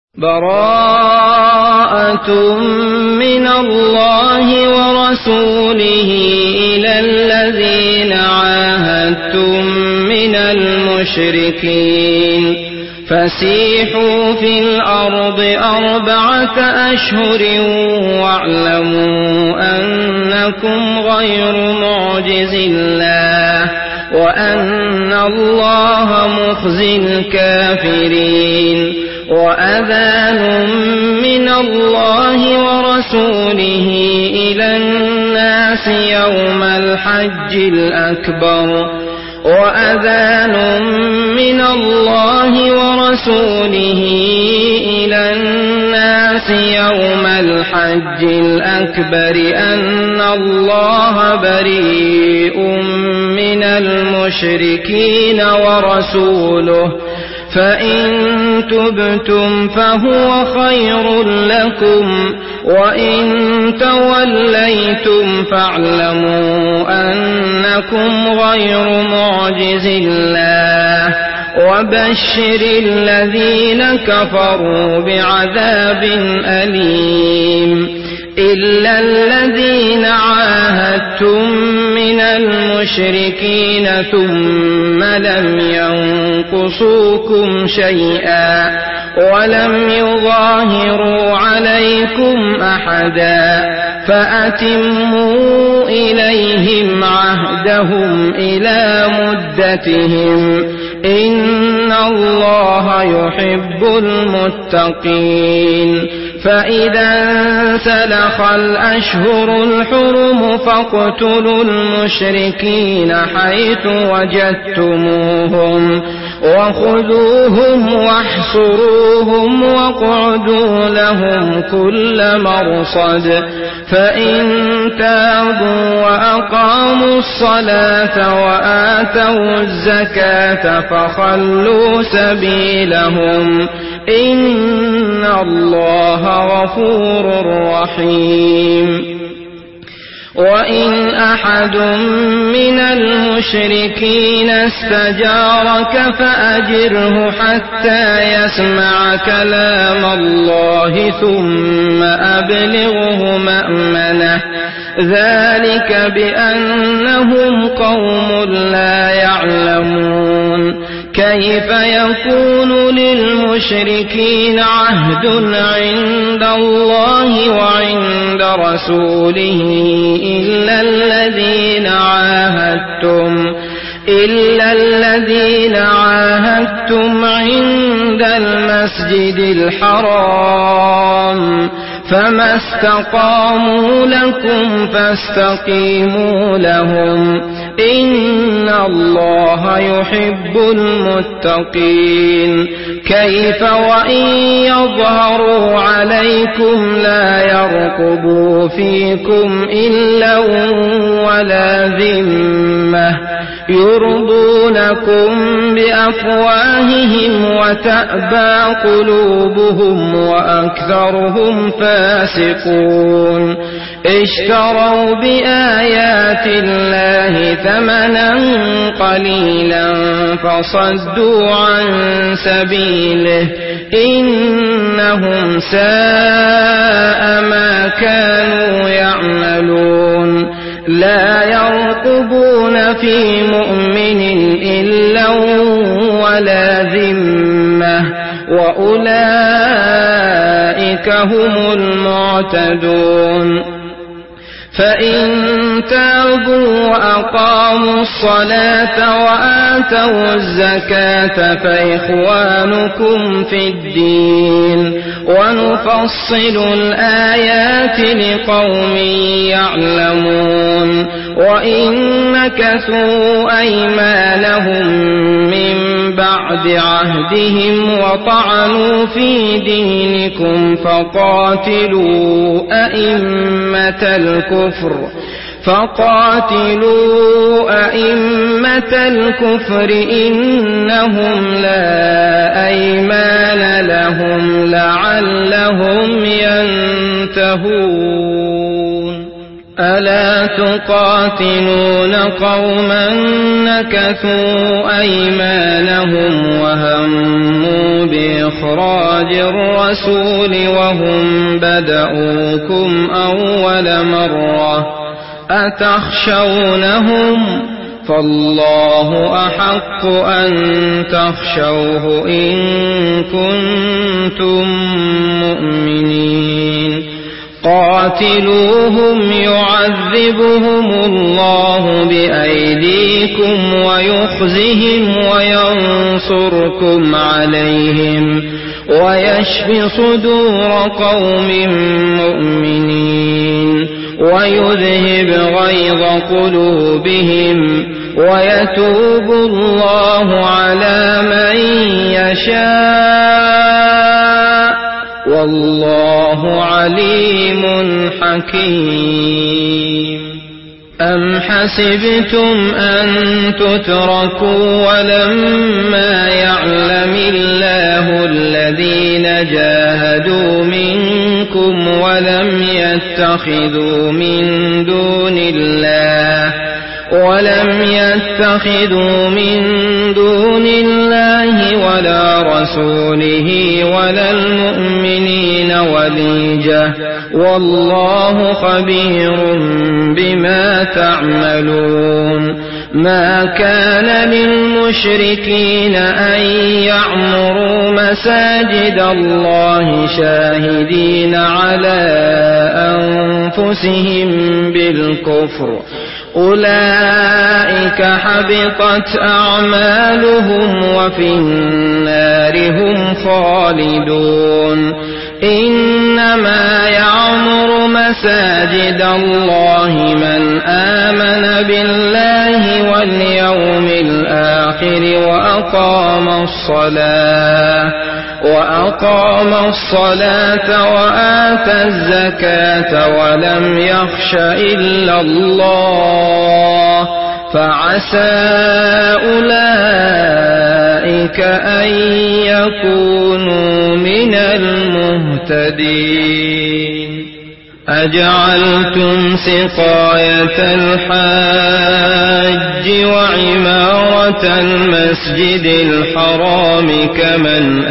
براءة من الله ورسوله إلى الذين عاهدتم من المشركين فسيحوا في الأرض 4 أشهر واعلموا أنكم غير معجز الله وأن الله مخزي الكافرين وأذان من الله ورسوله إلى الناس يوم الحج الأكبر وأذان من الله ورسوله إلى الناس يوم الحج الأكبر أن الله بريء من المشركين ورسوله فإن تبتم فهو خير لكم وإن توليتم فاعلموا أنكم غير معجز الله وبشر الذين كفروا بعذاب أليم إلا الذين عاهدتم من المشركين ثم لم ينقصوكم شيئا ولم يظاهروا عليكم أحدا فأتموا إليهم عهدهم إلى مدتهم إن الله يحب المتقين فإذا انسلخ الأشهر الحرم فاقتلوا المشركين حيث وجدتموهم وخذوهم واحصروهم واقعدوا لهم كل مرصد فإن تابوا وأقاموا الصلاة وآتوا الزكاة فخلوا سبيلهم إن الله غفور رحيم وإن أحد من المشركين استجارك فأجره حتى يسمع كلام الله ثم أبلغه مأمنه ذلك بأنهم قوم لا يعلمون كيف يكون للمشركين عهد عند الله وعند رسوله إلا الذين عاهدتم عند المسجد الحرام فما استقاموا لكم فاستقيموا لهم إن الله يحب المتقين كيف وإن يظهروا عليكم لا يرقبوا فيكم إلا ولا ذمة يرضونكم بأفواههم وتأبى قلوبهم وأكثرهم فاسقون اشتروا بآيات الله ثمنا قليلا فصدوا عن سبيله إنهم ساء ما كانوا يعملون لا يرقبون في مؤمن إلا ولا ذمة وأولئك هم المعتدون فإن تابوا وأقاموا الصلاة وآتوا الزكاة فإخوانكم في الدين ونفصل الآيات لقوم يعلمون وإن نكثوا أيمانهم من بعد عهدهم وطعنوا في دينكم فقاتلوا أئمة الكفر إنهم لا أيمان لهم لعلهم ينتهون ألا تقاتلون قوما نكثوا أيمانهم وهموا بإخراج الرسول وهم بدؤوكم أول مرة أتخشونهم فالله أحق أن تخشوه إن كنتم مؤمنين قاتلوهم يعذبهم الله بأيديكم ويخزهم وينصركم عليهم ويشف صدور قوم مؤمنين ويذهب غيظ قلوبهم ويتوب الله على من يشاء والله عليم حكيم أم حسبتم أن تتركوا ولما يعلم الله الذين جاهدوا منكم ولم يتخذوا من دون الله ولا رسوله ولا المؤمنين وليجة والله خبير بما تعملون ما كان للمشركين أن يعمروا مساجد الله شاهدين على أنفسهم بالكفر أولئك حبطت أعمالهم وفي النار هم خالدون إنما يعمر مساجد الله من آمن بالله واليوم الآخر وأقام الصلاة وآتى الزكاة ولم يخش إلا الله فعسى أولئك أن يكونوا من المهتدين أجعلتم سقاية الحاج وعمارة المسجد الحرام كمن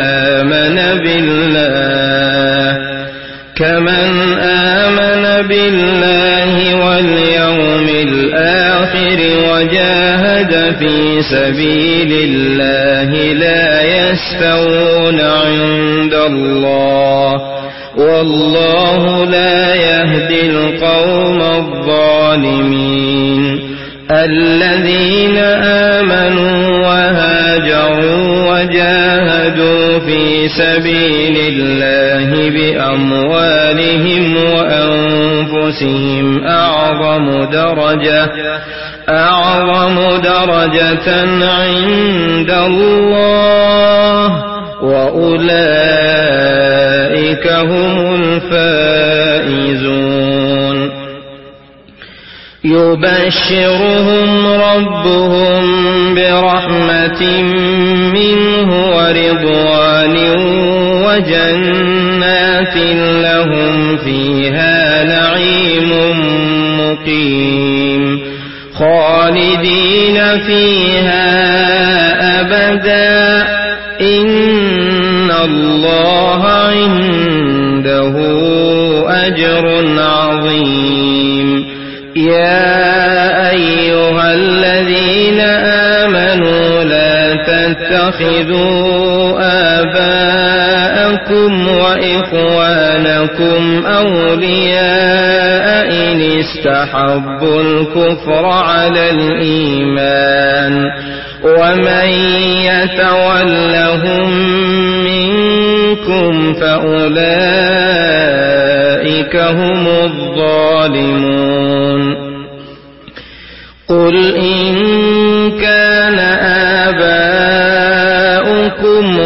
آمن بالله واليوم الآخر وجاهد في سبيل الله لا يستوون عند الله والله لا يهدي القوم الظالمين الذين آمنوا وهاجروا وجاهدوا في سبيل الله بأموالهم وأنفسهم أعظم درجة عند الله وأولئك هم الفائزون يبشرهم ربهم برحمة منه ورضوان وجنات لهم فيها نعيم مقيم خالدين فيها أبدا إن الله عنده أجر عظيم يا أيها الذين آمنوا لا تتخذوا آباءكم وإخوانكم أولياء إن استحبوا الكفر على الإيمان ومن يتولهم منكم فأولئك هم الظالمون قل إن كان آباؤكم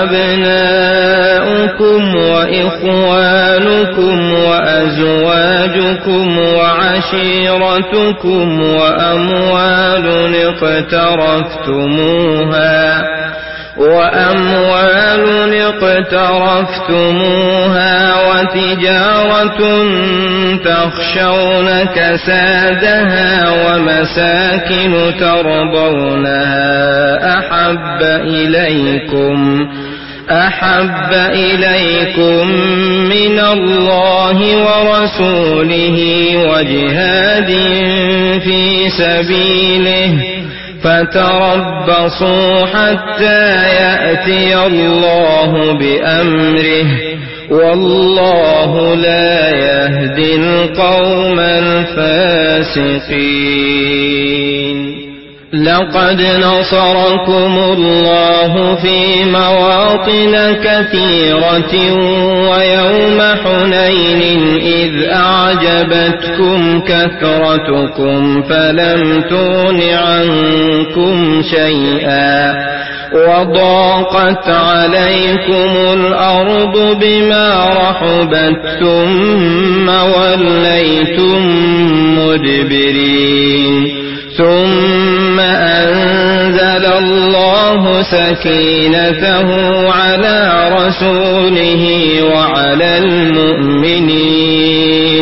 وأبناؤكم وإخوانكم وأزواجكم وعشيرتكم وأموال وأموال اقترفتموها وتجارة تخشون كسادها ومساكن ترضونها أحب إليكم من الله ورسوله وجهاد في سبيله فتربصوا حتى يأتي الله بأمره والله لا يهدي القوم الفاسقين. لقد نصركم الله في مواطن كثيرة ويوم حنين إذ أعجبتكم كثرتكم فلم تغن عنكم شيئا وضاقت عليكم الأرض بما رحبت ثم وليتم مدبرين ثم أنزل الله سكينته على رسوله وعلى المؤمنين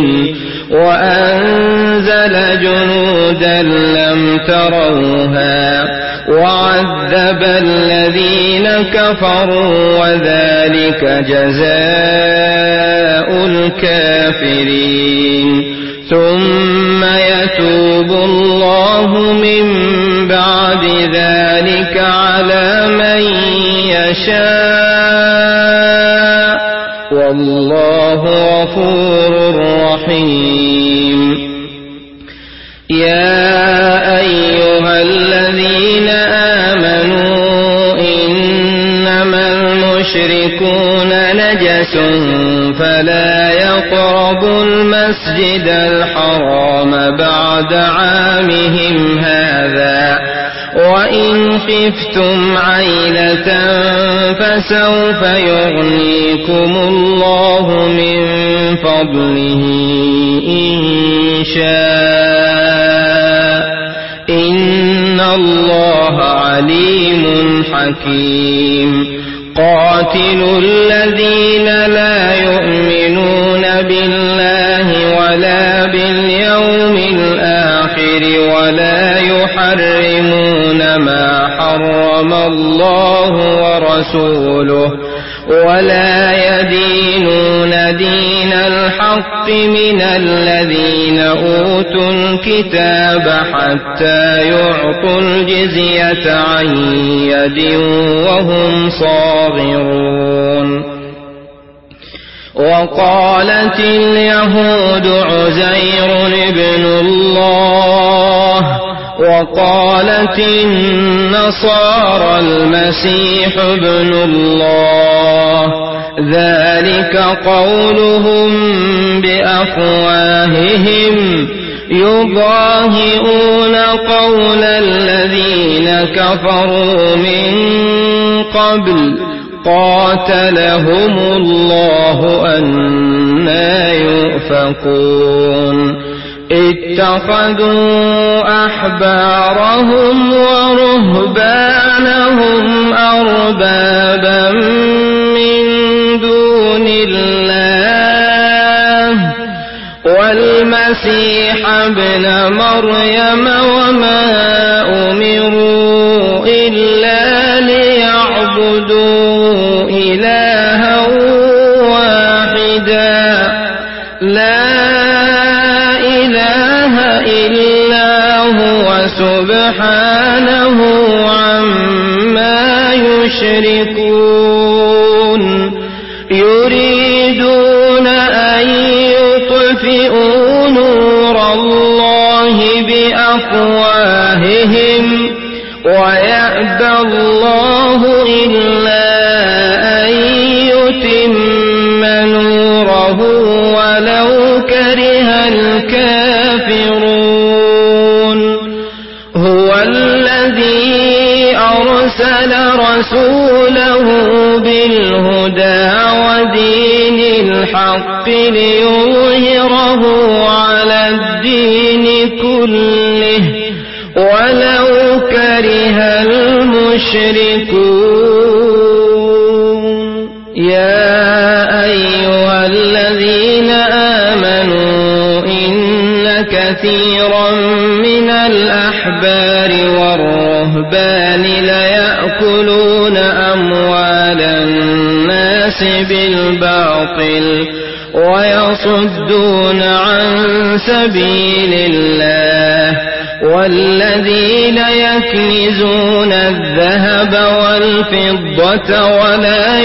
وأنزل جنودا لم تروها وعذب الذين كفروا وذلك جزاء الكافرين. ثم يتوب الله من بعد ذلك على من يشاء والله غفور رحيم. يا أيها الذين آمنوا إنما المشركون نجس فلا يقربوا المسجد الحرام بعد عامهم هذا وإن خفتم عيلة فسوف يغنيكم الله من فضله إن شاء إن الله عليم حكيم. قاتلوا الذين لا يؤمنون بالله ولا باليوم الآخر ولا يحرمون ما حرم الله ورسوله ولا يدينون دين الحق من الذين أوتوا الكتاب حتى يعطوا الجزية عن يد وهم صاغرون. وقالت اليهود عزير ابن الله وقالت النصارى المسيح ابن الله ذلك قولهم بأفواههم يضاهئون قول الذين كفروا من قبل قاتلهم الله أنى يؤفكون. اتخذوا أحبارهم ورهبانهم أربابا من دون الله والمسيح ابن مريم وما أمروا إلا ليعبدوا إلها واحدا لا إله إلا هو سبحانه عما يشركون. يريدون أن يطفئوا نور الله بأفواههم ويأبى الله إلا أن يتم نوره ولو كره الكافرون. هو الذي أرسل رسوله بالهدى ودين الحق ليظهره على الدين كله ولو كره المشركون. يا أيها الذين آمنوا إن كثيرا من الأحبار والرهبان ليأكلون أموال الناس بالباطل ويصدون عن سبيل الله. والذين يكنزون الذهب والفضة ولا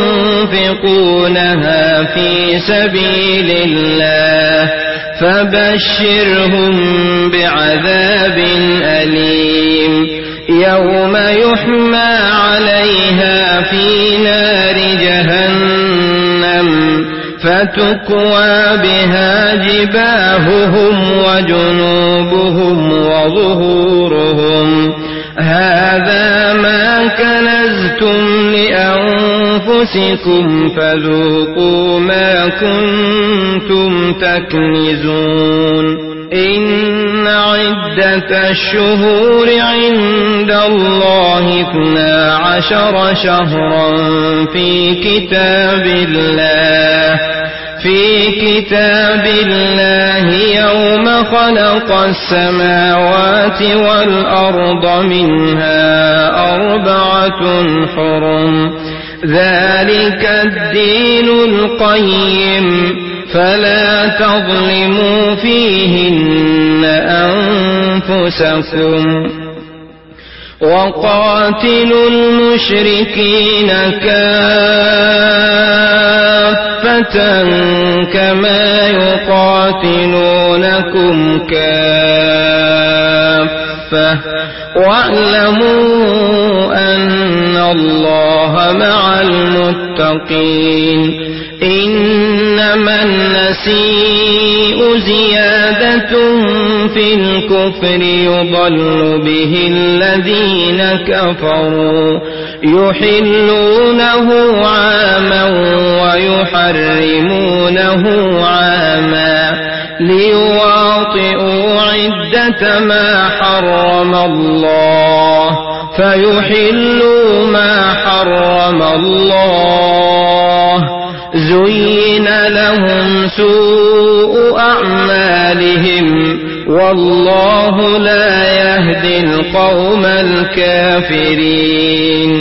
ينفقونها في سبيل الله فبشرهم بعذاب أليم يوم يحمى عليها في نار جهنم فتكوى بها جباههم وجنوبهم وظهورهم هذا ما كنزتم لأنفسكم فذوقوا ما كنتم تكنزون. إن عدة الشهور عند الله 12 شهرا في كتاب الله يوم خلق السماوات والأرض منها 4 حرم ذلك الدين القيم فلا تظلموا فيهن أنفسكم. وقاتلوا المشركين كافة كما يقاتلونكم كافة واعلموا أن الله مع المتقين. إنما النسيء زيادة في الكفر يضل به الذين كفروا يحلونه عاما ويحرمونه عاما ليواطئوا عدة ما حرم الله فيحلوا ما حرم الله. زين لهم سوء أعمالهم والله لا يهدي القوم الكافرين.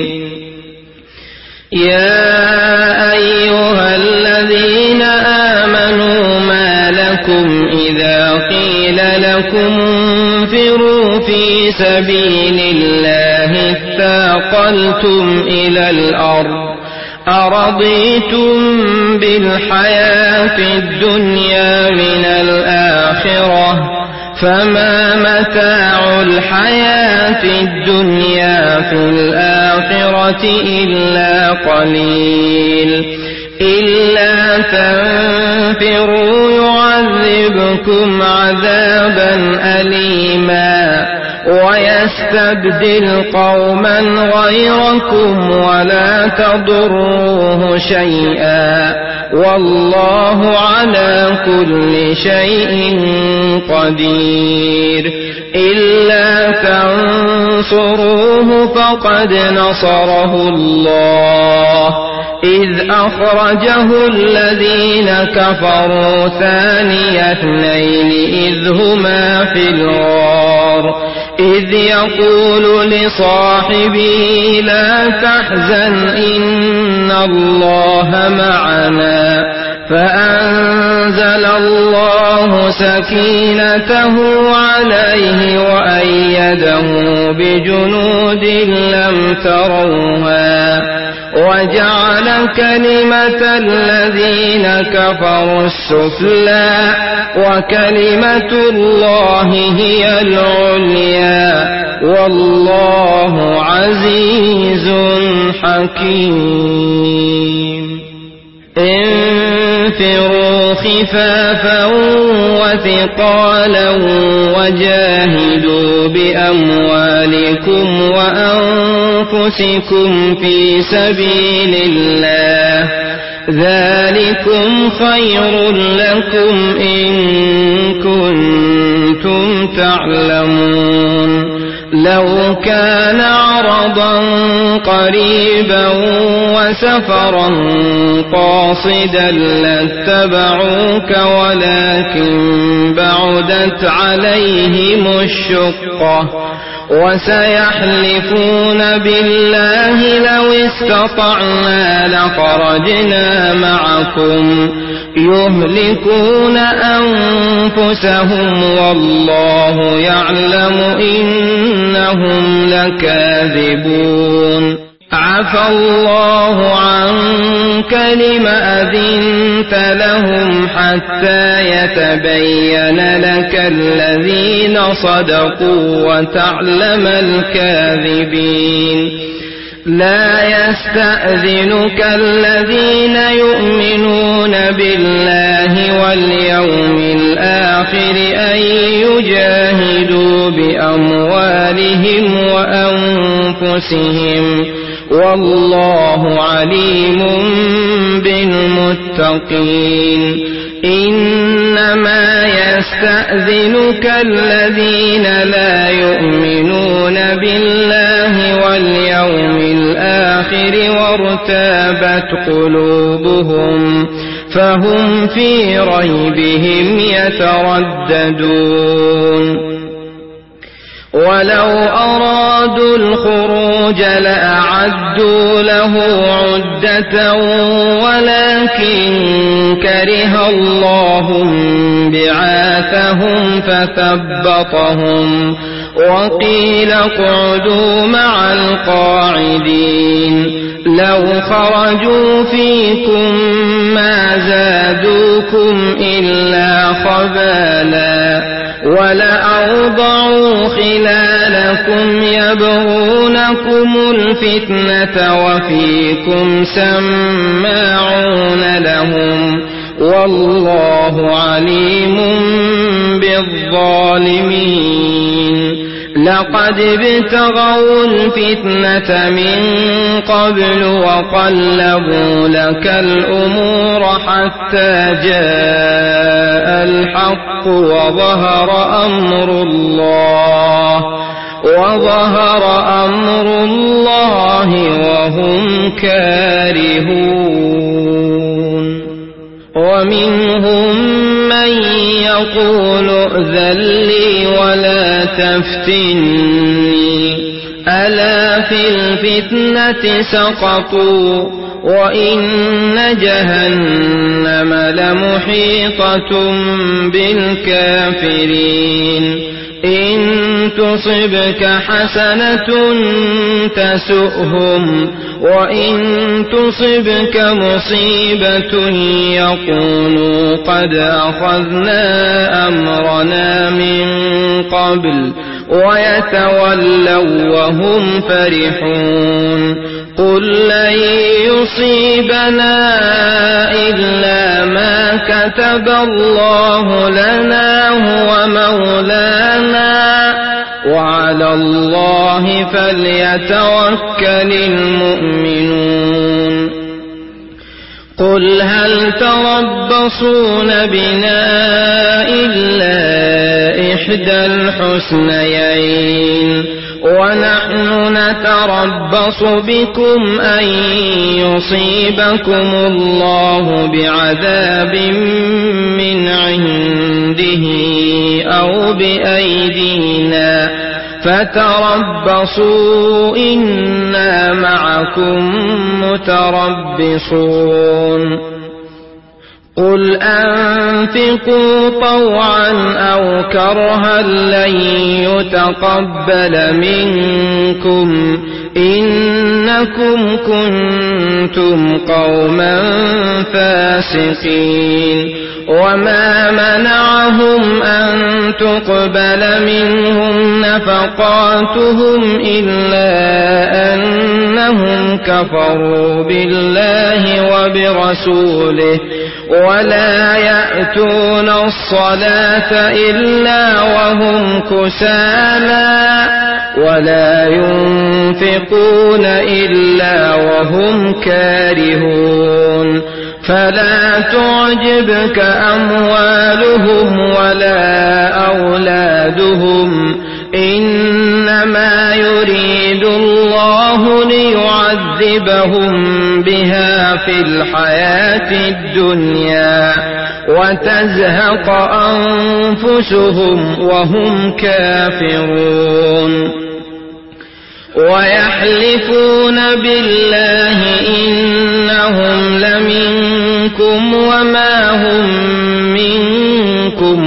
يا أيها الذين آمنوا ما لكم إذا قيل لكم انفروا في سبيل الله اثاقلتم إلى الأرض أرضيتم بالحياة الدنيا من الآخرة فما متاع الحياة الدنيا في الآخرة إلا قليل. إلا تنفروا يعذبكم عذابا أليما ويستبدل قوما غيركم ولا تضروه شيئا والله على كل شيء قدير. إلا تنصروه فقد نصره الله إذ أخرجه الذين كفروا ثاني اثنين إذ هما في الغار إذ يقول لصاحبه لا تحزن إن الله معنا فأنزل الله سكينته عليه وأيده بجنود لم تروها وجعل كلمة الذين كفروا السفلى وكلمة الله هي العليا والله عزيز حكيم. انفروا خفافا وثقالا وجاهدوا بأموالكم وأنفسكم في سبيل الله ذلكم خير لكم إن كنتم تعلمون. لو كان عرضا قريبا وسفرا قاصدا لاتبعوك ولكن بعدت عليهم الشقة وسيحلفون بالله لو استطعنا لخرجنا معكم يهلكون أنفسهم والله يعلم إنهم لكاذبون عفى الله عنك لم أذنت لهم حتى يتبين لك الذين صدقوا وتعلم الكاذبين لا يستأذنك الذين يؤمنون بالله واليوم الآخر أن يجاهدوا بأموالهم وأنفسهم والله عليم بالمتقين إنما يستأذنك الذين لا يؤمنون بالله واليوم الآخر وارتابت قلوبهم فهم في ريبهم يترددون ولو أرادوا الخروج لأعدوا له عدة ولكن كره الله بعاثهم فثبطهم وقيل اقعدوا مع القاعدين لو خرجوا فيكم ما زادوكم إلا خبالا ولأوضعوا خلالكم يبغونكم الفتنة وفيكم سماعون لهم والله عليم بالظالمين لقد ابتغوا الفتنة من قبل وقلبوا لك الأمور حتى جاء الحق وظهر أمر الله وهم كارهون ومنهم من يقول ائذن لي ولا تفتني ألا في الفتنة سقطوا وإن جهنم لمحيطة بالكافرين إن تصبك حسنة تسؤهم وإن تصبك مصيبة يقولوا قد أخذنا أمرنا من قبل ويتولوا وهم فرحون قل لن يصيبنا إلا ما كتب الله لنا هو مولانا وعلى الله فليتوكل المؤمنون قل هل تربصون بنا إلا إحدى الحسنيين ونحن نتربص بكم أن يصيبكم الله بعذاب من عنده أو بأيدينا فتربصوا إنا معكم متربصون قل أنفقوا طوعا أو كرها لن يتقبل منكم إنكم كنتم قوما فاسقين وما منعهم أن تقبل منهم نفقاتهم إلا أنهم كفروا بالله وبرسوله ولا يأتون الصلاة إلا وهم كسالى ولا ينفقون إلا وهم كارهون فلا تعجبك أموالهم ولا أولادهم إنما يريد الله ليعذبهم بها في الحياة الدنيا وتزهق أنفسهم وهم كافرون ويحلفون بالله إنهم لمنكم وما هم منكم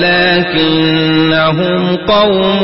ولكنهم قوم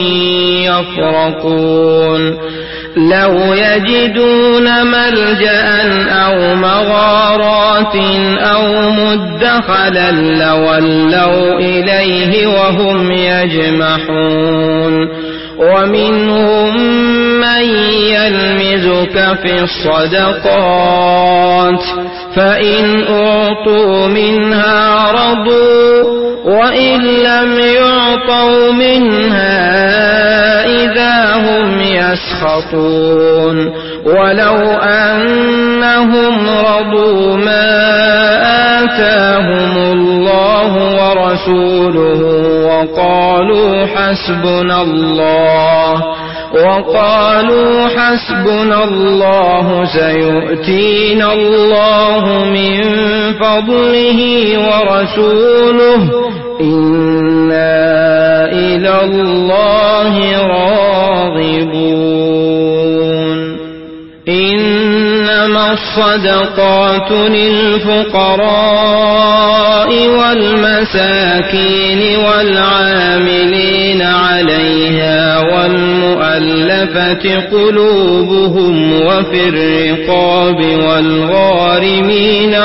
يفرقون لو يجدون ملجأ أو مغارات أو مدخلا لولوا إليه وهم يجمحون ومنهم من يلمزك في الصدقات فإن أعطوا منها رضوا وإن لم يعطوا منها إذا هم يسخطون ولو أنهم رضوا ما آتاهم الله ورسوله وقالوا حسبنا الله سيؤتينا الله من فضله ورسوله إنا إلى الله راغبون إنما الصدقات للفقراء والمساكين والعاملين عليها والمؤلفة قلوبهم وفي الرقاب والغارمين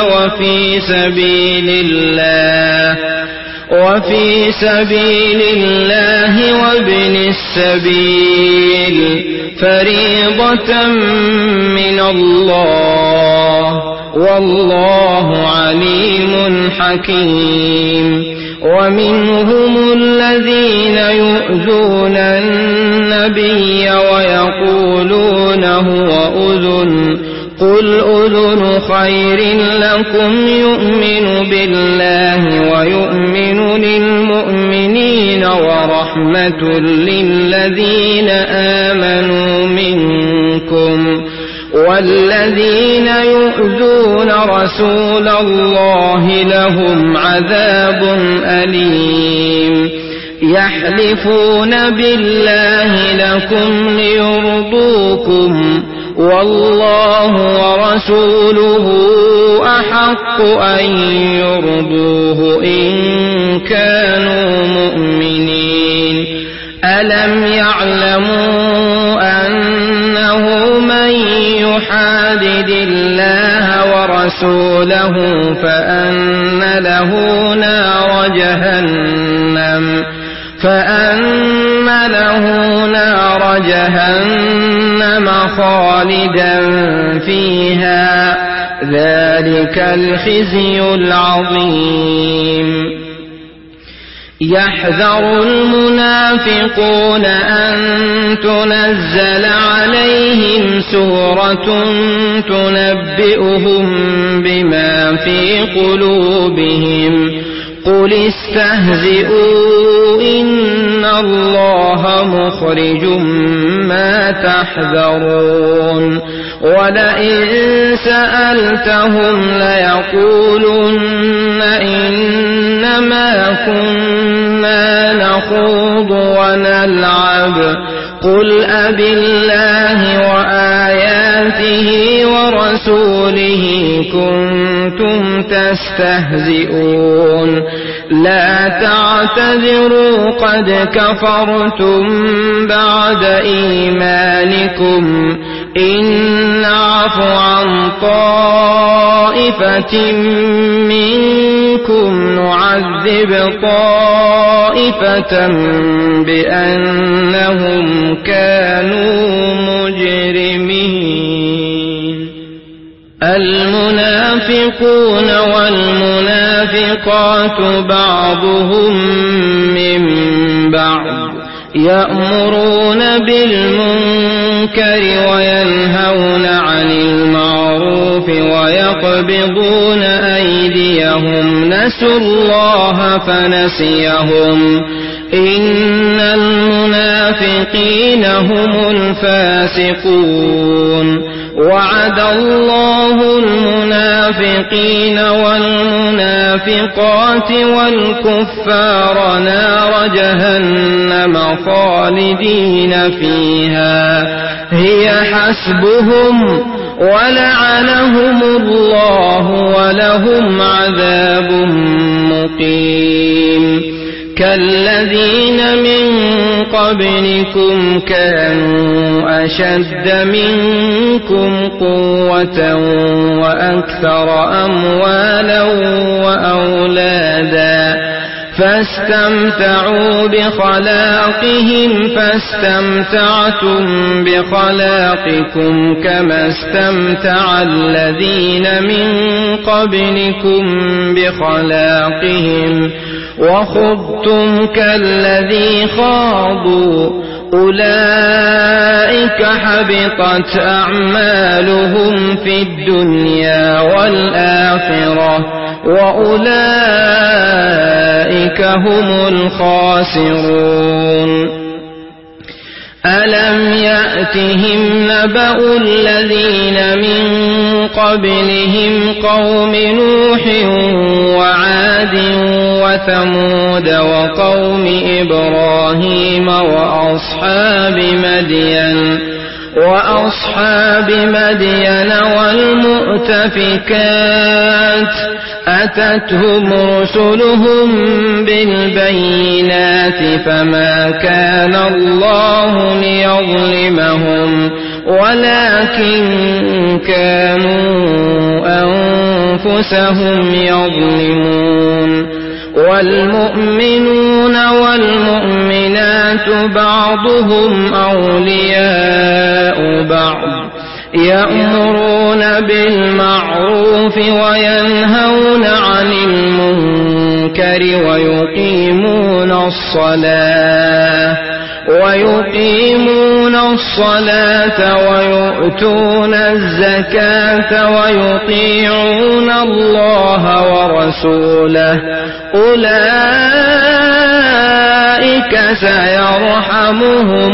وفي سبيل الله وابن السبيل فريضة من الله والله عليم حكيم ومنهم الذين يؤذون النبي ويقولون هو أذن قل أذن خير لكم يؤمن بالله ويؤمن للمؤمنين ورحمة للذين آمنوا منكم والذين يؤذون رسول الله لهم عذاب أليم يحلفون بالله لكم ليرضوكم والله ورسوله أحق أن يرضوه إن كانوا مؤمنين ألم يعلموا أنه من يحادد الله ورسوله فأن له نار جهنم خالدا فيها ذلك الخزي العظيم يحذر المنافقون أن تنزل عليهم سورة تنبئهم بما في قلوبهم قل استهزئوا إن الله مخرج ما تحذرون ولئن سألتهم ليقولن إنما كنا نخوض ونلعب قل أبالله وآياته ورسوله كنتم تستهزئون لا تعتذروا قد كفرتم بعد إيمانكم إن نعف عن طائفة منكم نعذب طائفة بأنهم كانوا مجرمين المنافقون والمنافقات بعضهم من بعض يأمرون بالمنكر وينهون عن المعروف ويقبضون أيديهم نسوا الله فنسيهم إن المنافقين هم الفاسقون وعد الله المنافقين والمنافقات والكفار نار جهنم خالدين فيها هي حسبهم ولعنهم الله ولهم عذاب مقيم كالذين من قبلكم كانوا أشد منكم قوة وأكثر أموالا وأولادا فاستمتعوا بخلاقهم فاستمتعتم بخلاقكم كما استمتع الذين من قبلكم بخلاقهم وخضتم كالذي خاضوا أولئك حبطت أعمالهم في الدنيا والآخرة وأولئك هم الخاسرون ألم يأتهم نبأ الذين من قبلهم قوم نوح وعاد وثمود وقوم إبراهيم وأصحاب مدين والمؤتفكات أتتهم رسلهم بالبينات فما كان الله ليظلمهم ولكن كانوا أنفسهم يظلمون والمؤمنون والمؤمنات بعضهم أولياء بعض يأمرون بالمعروف وينهون عن المنكر ويقيمون الصلاة ويؤتون الزكاة ويطيعون الله ورسوله أولئك سيرحمهم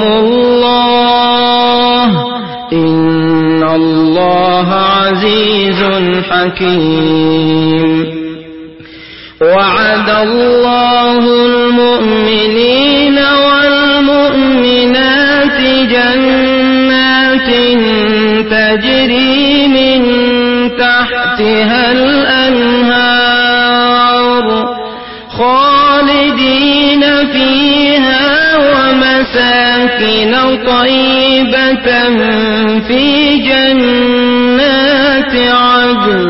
الله إن الله عزيز حكيم وعد الله المؤمنين والمؤمنات جنات تجري من تحتها الأنهار خالدين فيها ومساكن طيبة في جنات عدن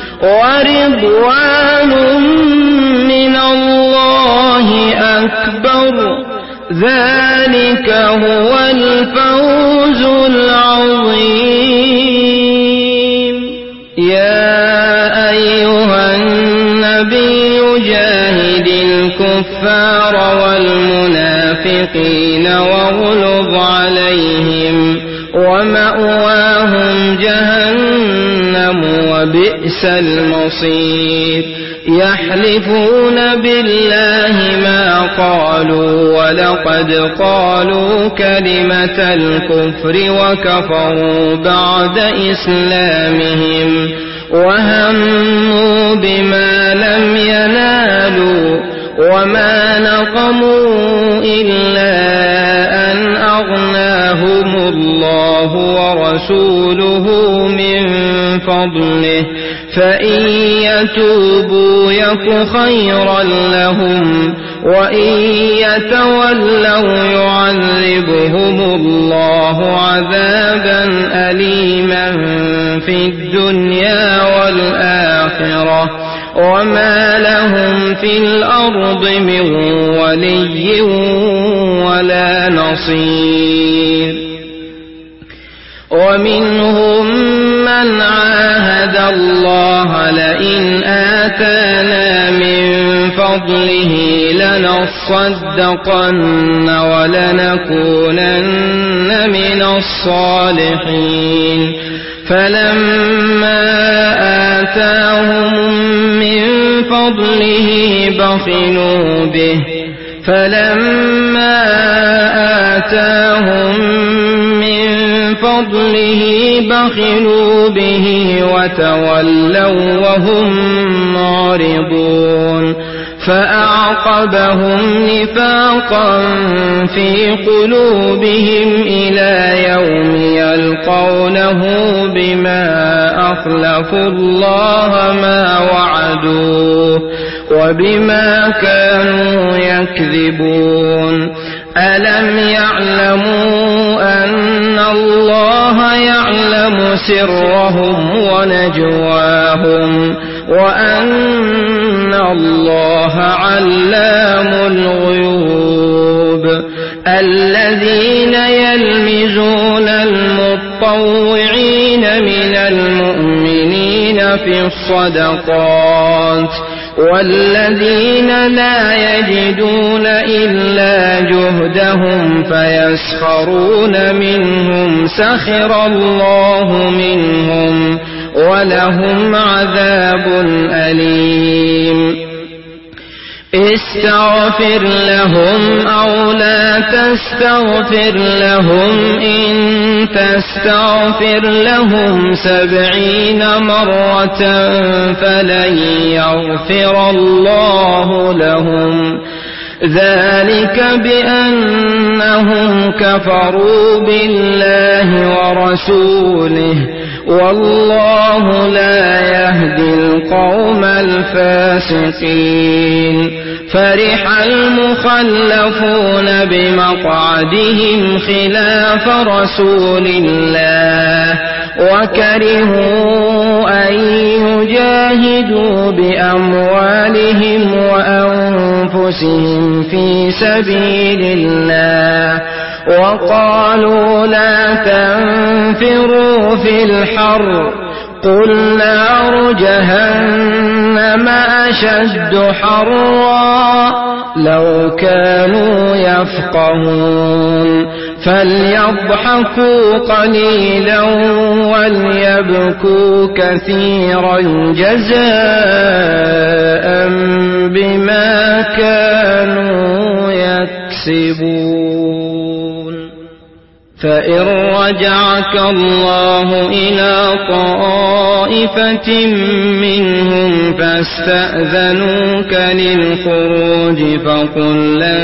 ورضوان من الله أكبر ذلك هو الفوز العظيم يا أيها النبي جاهد الكفار والمنافقين واغلظ عليهم ومأواهم جهنم وبئس المصير يحلفون بالله ما قالوا ولقد قالوا كلمة الكفر وكفروا بعد إسلامهم وهموا بما لم ينالوا وما نقموا إلا أن أغناهم الله ورسوله من فضله فإن يتوبوا يك خيرا لهم وإن يتولوا يعذبهم الله عذابا أليما في الدنيا والآخرة وما لهم في الأرض من ولي ولا نصير ومنهم من عاهد الله لئن آتانا من فضله لنصدقن ولنكونن من الصالحين فلما آتاهم من فضله بخلوا به فلما آتاهم من فضله بخلوا به وتولوا وهم معرضون فأعقبهم نفاقا في قلوبهم إلى يوم يلقونه بما أخلفوا الله ما وعدوه وبما كانوا يكذبون ألم يعلموا أن الله يعلم سرهم ونجواهم وأن الله علام الغيوب الذين يلمزون المطوعين من المؤمنين في الصدقات والذين لا يجدون إلا جهدهم فيسخرون منهم سخر الله منهم ولهم عذاب أليم استغفر لهم أو لا تستغفر لهم إن تستغفر لهم 70 مرة فلن يغفر الله لهم ذلك بأنهم كفروا بالله ورسوله والله لا يهدي القوم الفاسقين فرح المخلفون بمقعدهم خلاف رسول الله وكرهوا أن يجاهدوا بأموالهم وأنفسهم في سبيل الله وقالوا لا تنفروا في الحر قل نار جهنم أشد حرا لو كانوا يفقهون فليضحكوا قليلا وليبكوا كثيرا جزاء بما كانوا يكسبون فإن رجعك الله إلى طائفة منهم فاستأذنوك للخروج فقل لن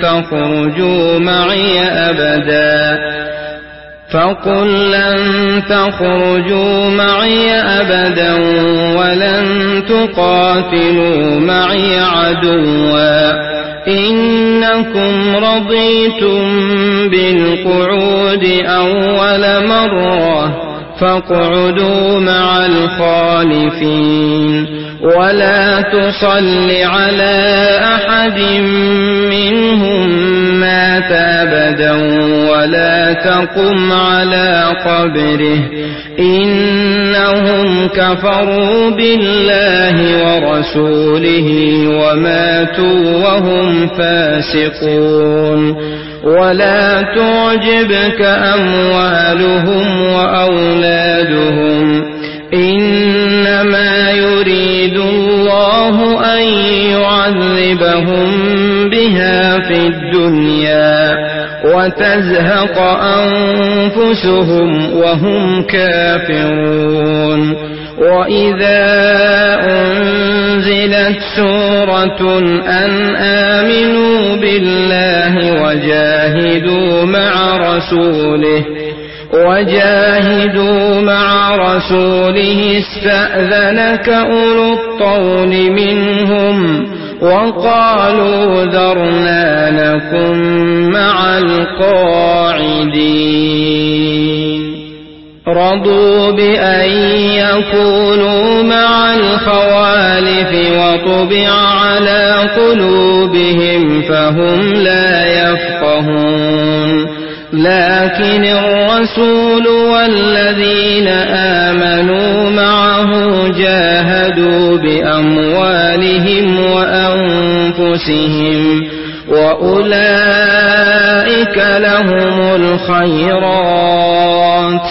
تخرجوا معي أبدا ولن تقاتلوا معي عدوا إنكم رضيتم بالقعود أول مرة فاقعدوا مع الخالفين ولا تصل على أحد منهم مات أبدا ولا تقم على قبره إنهم كفروا بالله ورسوله وماتوا وهم فاسقون ولا تعجبك أموالهم وأولادهم إنما يريد الله أن يعذبهم بها في الدنيا وتزهق أنفسهم وهم كافرون وإذا أنزلت سورة أن آمنوا بالله وجاهدوا مع رسوله استأذنك أولو الطول منهم وقالوا ذرنا نكن مع القاعدين رضوا بأن يكونوا مع الخوالف وطبع على قلوبهم فهم لا يفقهون لكن الرسول والذين آمنوا معه جاهدوا بأموالهم وأنفسهم وأولئك لهم الخيرات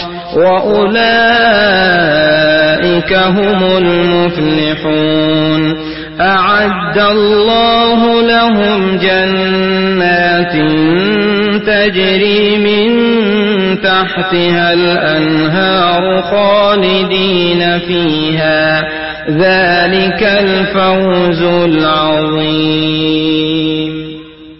وأولئك هم المفلحون أعد الله لهم جنات تجري من تحتها الأنهار خالدين فيها ذلك الفوز العظيم.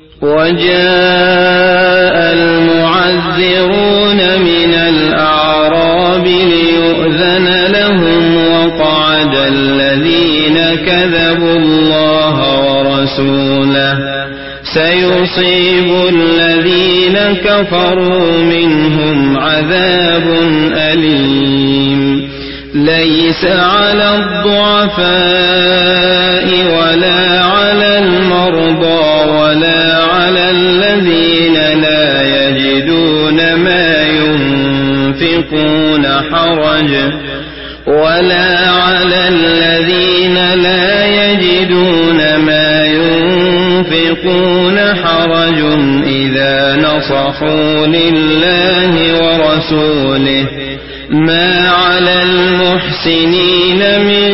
وجاء المعذرون من الأعراب ليؤذن لهم وقعد الذين كذبوا الله ورسوله سيصيب الذين كفروا منهم عذاب أليم. ليس على الضعفاء ولا على المرضى ولا على الذين لا يجدون ما ينفقون حرج إذا نصحوا لله ورسوله ما على المحسنين من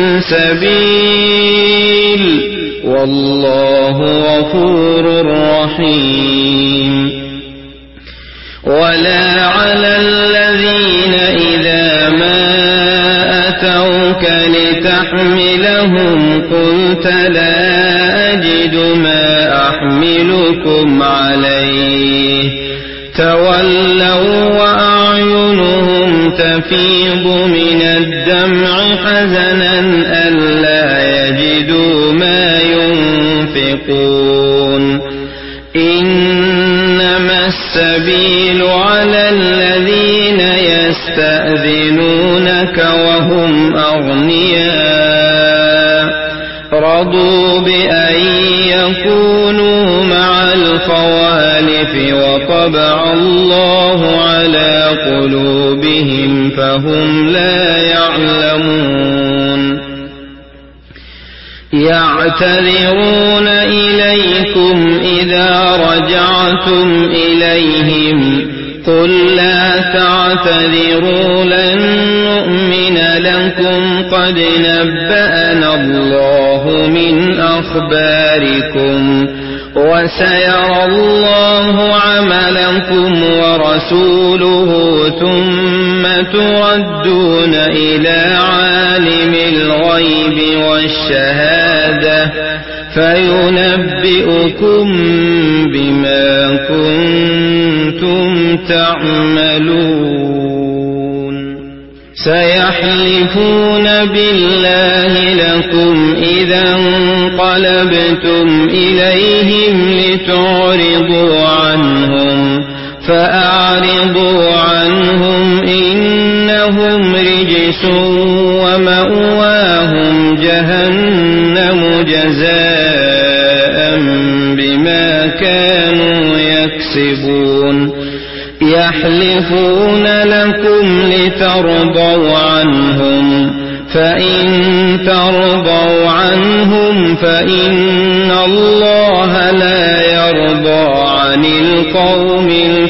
سبيل والله غفور رحيم. ولا على الذين إذا ما أتوك لتحملهم قلت لا أجد ما أحملكم عليه تولوا وأعينهم تفيض من الدمع حزنا ألا يجدوا ما ينفقون. إنما السبيل على الذين يستأذنونك وهم أغنياء رضوا بأن يكونوا مع الخوالف وطبع الله على قلوبهم فهم لا يعلمون. يعتذرون إليكم إذا رجعتم إليهم قل لا تعتذروا لن نؤمن لكم قد نبأنا الله من أخباركم وسيرى الله عملكم ورسوله ثم تردون إلى عالم الغيب والشهادة فينبئكم بما كنتم تعملون. سيحلفون بالله لكم إذا انقلبتم إليهم لتعرضوا عنهم فأعرضوا عنهم إنهم رجس ومأواهم جهنم جزاء بما كانوا يكسبون. يحلفون لكم لترضوا عنهم فإن ترضوا عنهم فإن الله لا يرضى عن القوم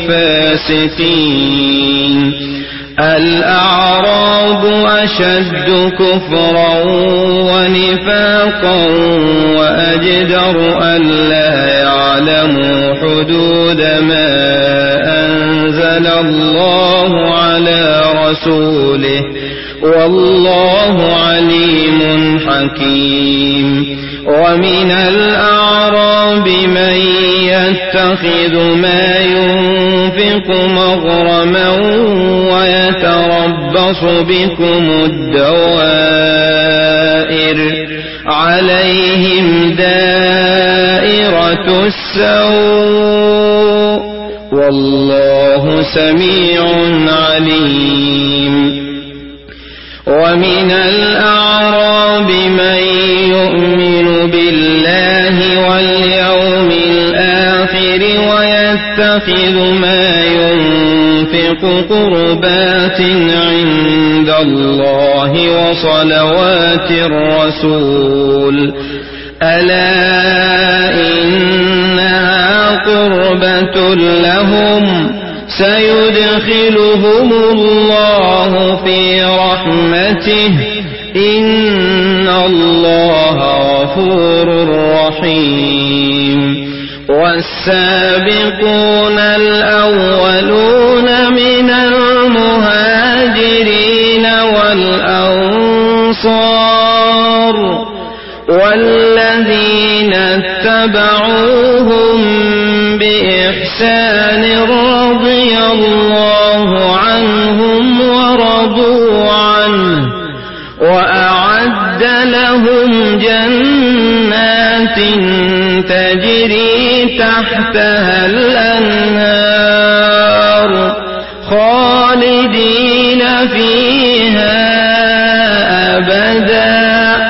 الفاسقين. الأعراب أشد كفرا ونفاقا وأجدر ألا يعلموا حدود ما أنزل الله على رسوله والله عليم حكيم. ومن الأعراب من يتخذ ما ينفق مغرما ويتربص بكم الدوائر عليهم دائرة السوء والله سميع عليم. ومن الأعراب من يؤمن بالله واليوم الآخر ويتخذ ما ينفق قربات عند الله وصلوات الرسول ألا إنها قربة لهم سيدخلهم الله في رحمته إن الله غفور رحيم والسابقون الأولون من المهاجرين والأنصار والذين اتبعوهم بإحسان رضي الله عنهم ورضوا عنه وأعد لهم جنات تجري تحتها الأنهار خالدين فيها أبدا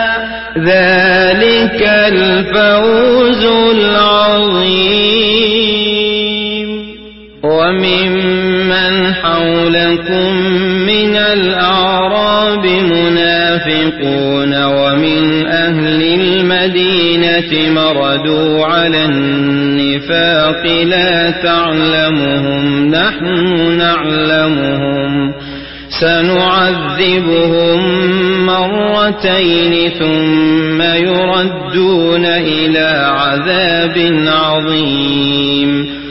ذلك الفوز العظيم وممن حولكم من الأعراب منافقون ومن أهل المدينة مردوا على النفاق لا تعلمهم نحن نعلمهم سنعذبهم مرتين ثم يردون إلى عذاب عظيم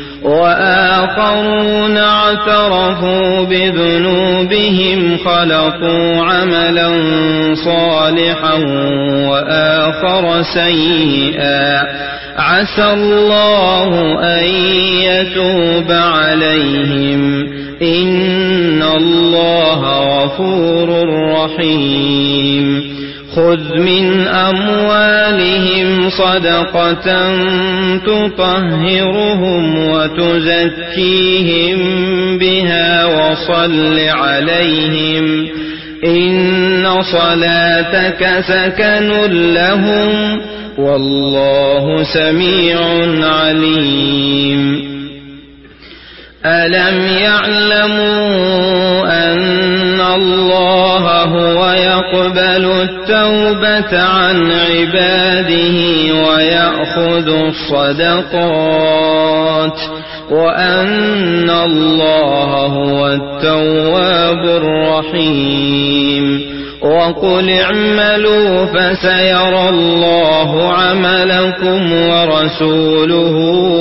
وآخرون اعترفوا بذنوبهم خلقوا عملا صالحا وآخر سيئا عسى الله أن يتوب عليهم إن الله غفور رحيم خذ من أموالهم صدقة تطهرهم وتزكيهم بها وصل عليهم إن صلاتك سكن لهم والله سميع عليم ألم يعلموا أن الله هو يقبل التوبة عن عباده ويأخذ الصدقات وأن الله هو التواب الرحيم وقل اعملوا فسيرى الله عملكم ورسوله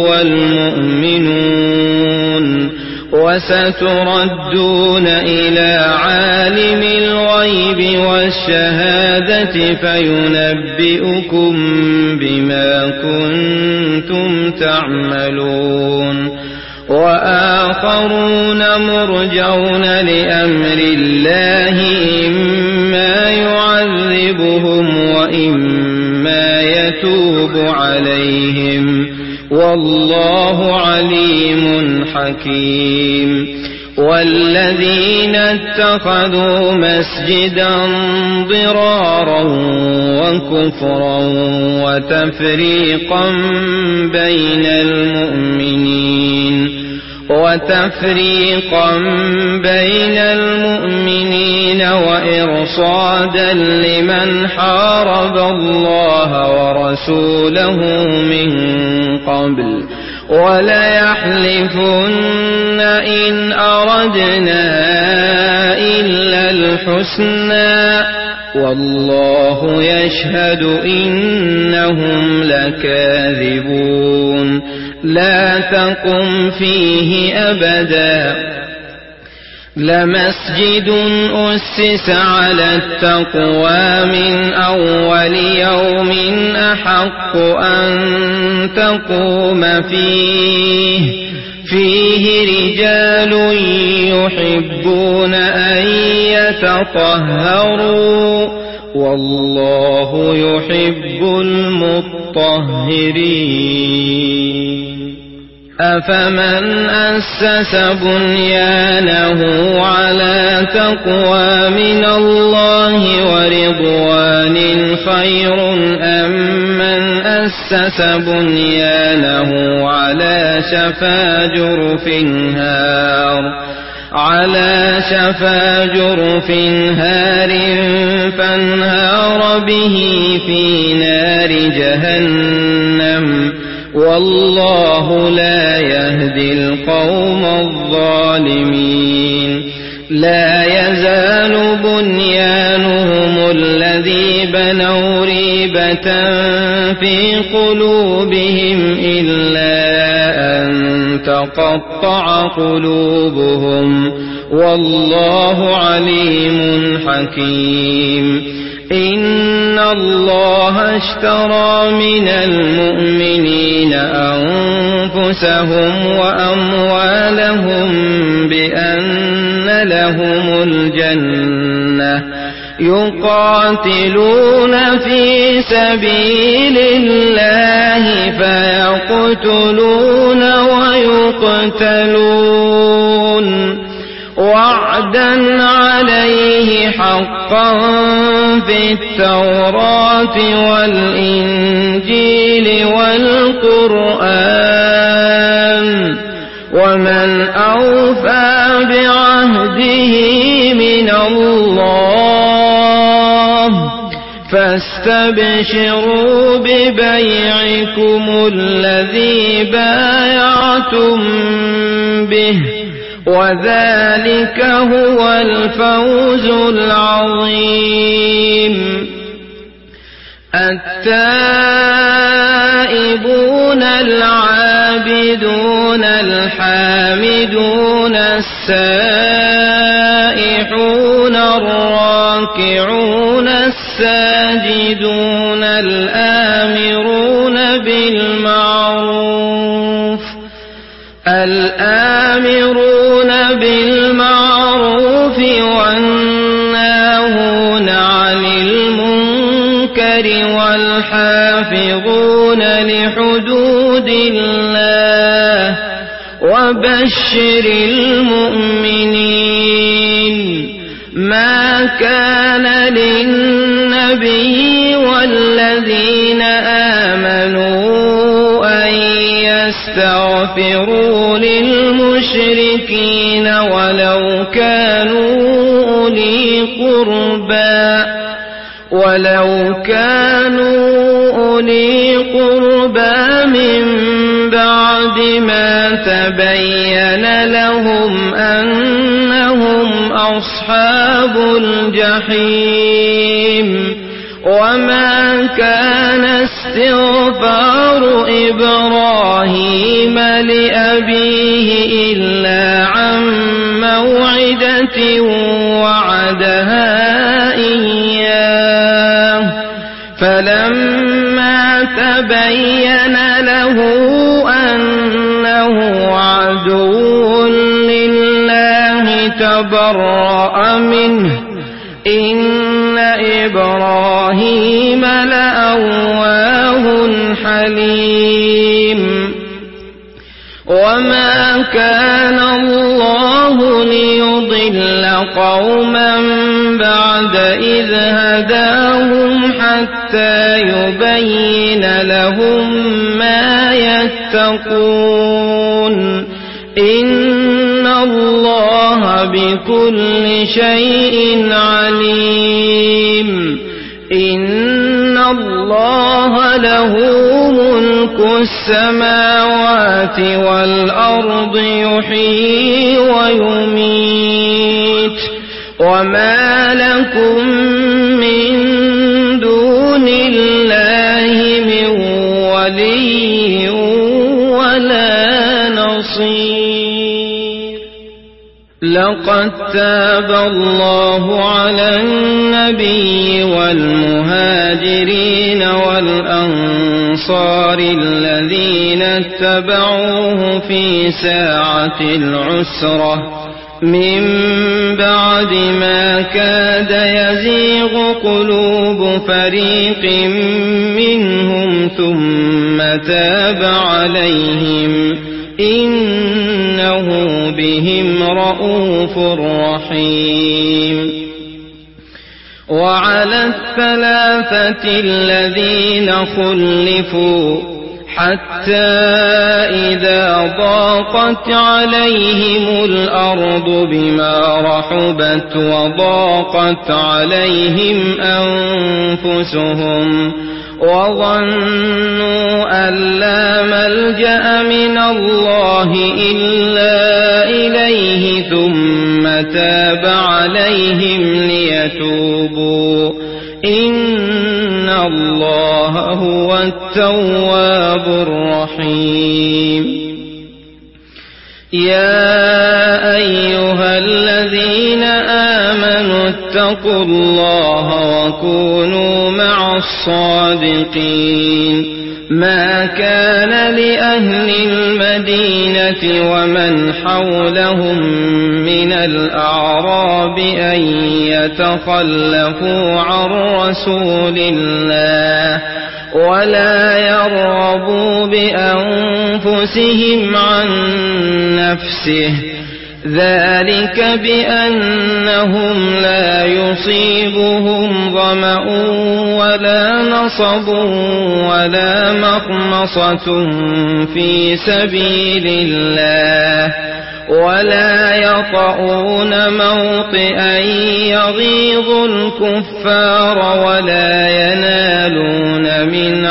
والمؤمنون وستردون إلى عالم الغيب والشهادة فينبئكم بما كنتم تعملون وآخرون مرجون لأمر الله إما يعذبهم وإما يتوب عليهم والله عليم حكيم والذين اتخذوا مسجدا ضرارا وكفرا وتفريقا بين المؤمنين وإرصادا لمن حارب الله ورسوله من قبل وليحلفن إن أردنا إلا الحسنى والله يشهد إنهم لكاذبون لا تقم فيه أبدا لمسجد أسس على التقوى من أول يوم أحق أن تقوم فيه رجال يحبون أن يتطهروا والله يحب المطهرين أفمن أسس بنيانه على تقوى من الله ورضوان خير أم من أسس بنيانه على شفا جرف هار فانهار به في نار جهنم والله لا يهدي القوم الظالمين لا يزال بنيانهم شيبا أو ريبة في قلوبهم إلا أن تقطع قلوبهم والله عليم حكيم إن الله اشترى من المؤمنين أنفسهم وأموالهم بأن لهم الجنة يقاتلون في سبيل الله فيقتلون ويقتلون وعدا عليه حقا في التوراة والإنجيل والقرآن ومن أوفى بعهده من الله فاستبشروا ببيعكم الذي بايعتم به وذلك هو الفوز العظيم التائبون العابدون الحامدون السائحون الراكعون الساجدون الآمرون بالمعروف والناهون عن المنكر والحافظون لحدود الله وبشر المؤمنين ما كان للنبي والذين آمنوا أن يستغفروا للمشركين ولو كانوا أولي قربى من بعد ما تبين لهم أنهم أصحاب الجحيم وما كان استغفار إبراهيم لأبيه إلا عن موعدة وعدها إياه فلما تبين له أنه عدو لله تبرأ منه إن إبراهيم لأواه حليم وما كان الله ليضل قوما بعد إذ هداهم حتى يبين لهم ما يتقون إن الله بكل شيء عليم إن الله له ملك السماوات والأرض يحيي ويميت وما لكم من دون الله من ولي ولا نصير لقد تاب الله على النبي والمهاجرين والأنصار الذين اتبعوه في ساعة العسرة من بعد ما كاد يزيغ قلوب فريق منهم ثم تاب عليهم إنه بهم رءوف رحيم وعلى الثلاثة الذين خلفوا حتى إذا ضاقت عليهم الأرض بما رحبت وضاقت عليهم أنفسهم وظنوا أن لا ملجأ من الله إلا إليه ثم تاب عليهم ليتوبوا إن الله هو التواب الرحيم. يا أيها الذين آمنوا اتقوا الله وكونوا مع الصادقين. ما كان لأهل المدينة ومن حولهم من الأعراب أن يتخلفوا عن رسول الله ولا يرغبوا بأنفسهم عن نفسه، ذلك بأنهم لا يصيبهم ظمأ ولا نصب ولا مخمصة في سبيل الله ولا يطؤون موطئا يغيظ الكفار ولا ينالون من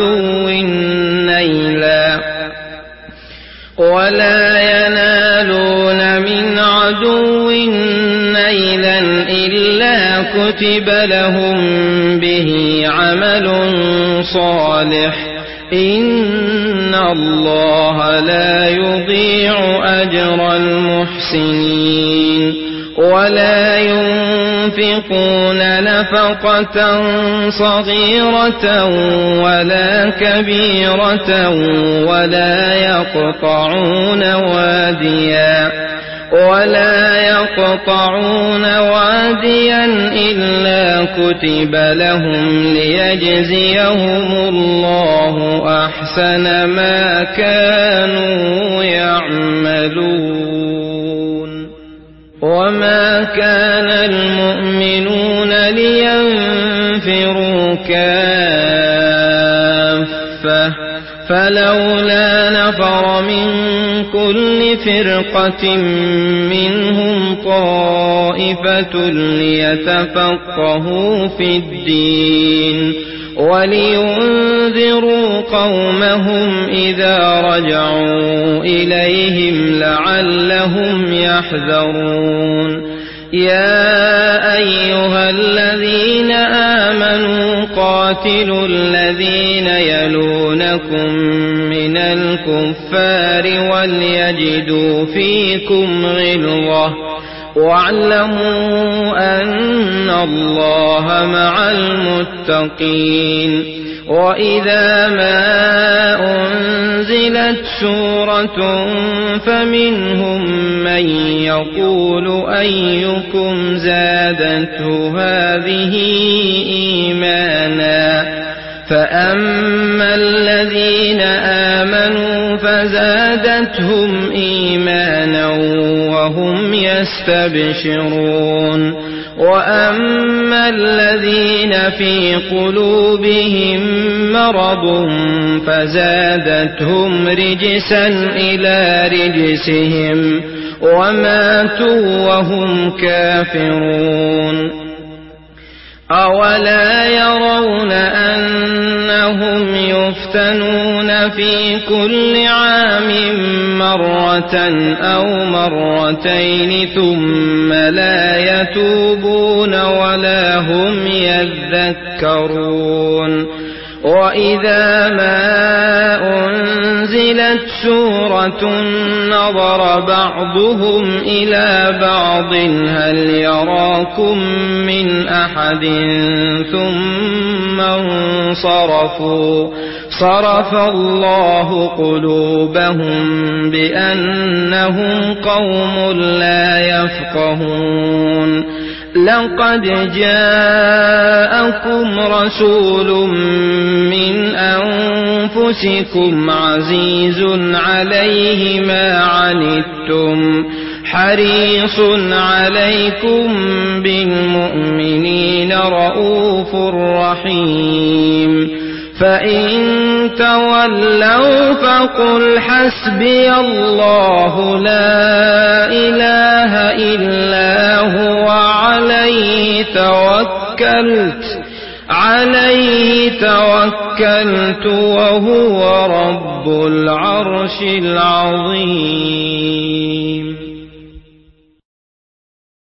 عدو نيلا إلا كتب لهم به عمل صالح، إن الله لا يضيع أجر المحسنين. ولا ينفقون نفقة صغيرة ولا كبيرة ولا يقطعون واديا إلا كتب لهم ليجزيهم الله أحسن ما كانوا يعملون. وما كان المؤمنون لينفروا كافة، فلولا نفر من كل فرقة منهم طائفة ليتفقهوا في الدين ولينذروا قومهم إذا رجعوا إليهم لعلهم يحذرون. يا أيها الذين آمنوا قاتلوا الذين يلونكم من الكفار وليجدوا فيكم غلظة واعلموا أن الله مع المتقين. وإذا ما أنزلت سورة فمنهم من يقول أيكم زادته هذه إيمانا، فأما الذين آمنوا فزادتهم إيمانا وهم يستبشرون. وأما الذين في قلوبهم مرض فزادتهم رجسا إلى رجسهم وماتوا وهم كافرون. أولا يرون أنهم يفتنون في كل عام مرة أو مرتين ثم لا يتوبون ولا هم يذكرون. وإذا ما أنزلت سورة نظر بعضهم إلى بعض هل يراكم من أحد ثم انصرفوا، صرف الله قلوبهم بأنهم قوم لا يفقهون. لقد جاءكم رسول من أنفسكم عزيز عليه ما عنتم حريص عليكم بالمؤمنين رؤوف رحيم. فإن تولوا فقل حسبي الله لا إله إلا هو عليه توكلت وهو رب العرش العظيم.